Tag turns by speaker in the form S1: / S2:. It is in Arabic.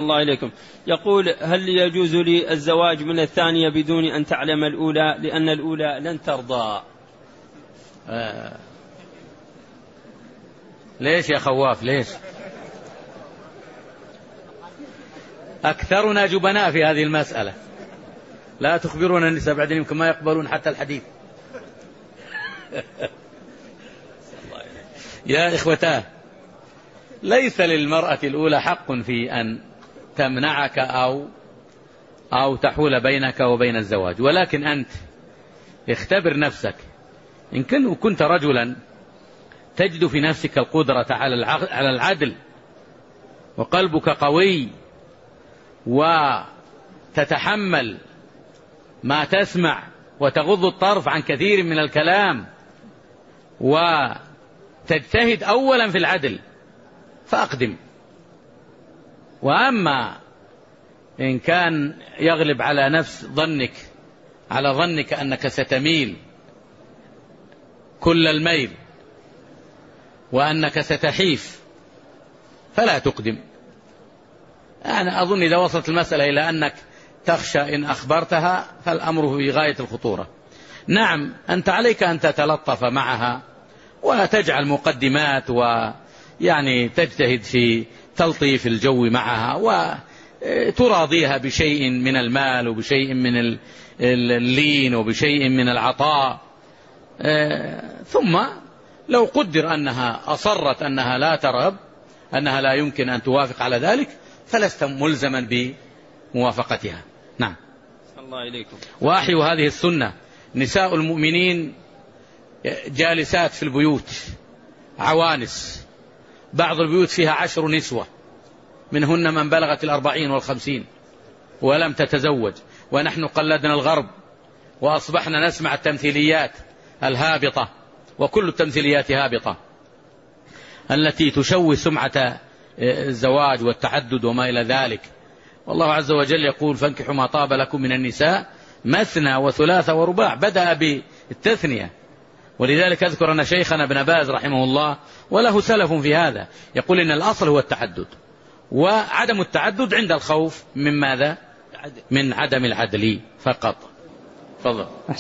S1: الله إليكم. يقول: هل يجوز لي الزواج من الثانية بدون أن تعلم الأولى لأن الأولى لن ترضى؟
S2: ليش يا خواف ليش؟ أكثرنا جبناء في هذه المسألة. لا تخبرون النساء بعدين يمكن ما يقبلون حتى الحديث. يا إخوتاه، ليس للمرأة الأولى حق في أن تمنعك أو تحول بينك وبين الزواج، ولكن أنت اختبر نفسك. إن كنت رجلا تجد في نفسك القدرة على العدل وقلبك قوي وتتحمل ما تسمع وتغض الطرف عن كثير من الكلام وتجتهد أولا في العدل فأقدم. وأما إن كان يغلب على ظنك أنك ستميل كل الميل وأنك ستحيف فلا تقدم. أنا أظن إذا وصلت المسألة إلى أنك تخشى إن أخبرتها فالأمر في غاية الخطورة. نعم، أنت عليك أن تتلطف معها وتجعل مقدمات ويعني تجتهد في تلطيف الجو معها وتراضيها بشيء من المال وبشيء من اللين وبشيء من العطاء. ثم لو قدر أنها أصرت أنها لا ترغب، أنها لا يمكن أن توافق على ذلك، فلست ملزما بموافقتها. نعم.
S1: الله إليكم.
S2: وأحيوا هذه السنة. نساء المؤمنين جالسات في البيوت عوانس، بعض البيوت فيها 10 نسوة، منهن من بلغت 40 و50 ولم تتزوج. ونحن قلدنا الغرب وأصبحنا نسمع التمثيليات الهابطة، وكل التمثيليات هابطة التي تشوه سمعة الزواج والتعدد وما إلى ذلك. والله عز وجل يقول: فانكحوا ما طاب لكم من النساء مثنى وثلاث ورباع، بدأ بالتثنية. ولذلك أذكر أن شيخنا ابن باز رحمه الله وله سلف في هذا يقول إن الأصل هو التعدد، وعدم التعدد عند الخوف من ماذا؟ من عدم العدل فقط. تفضل.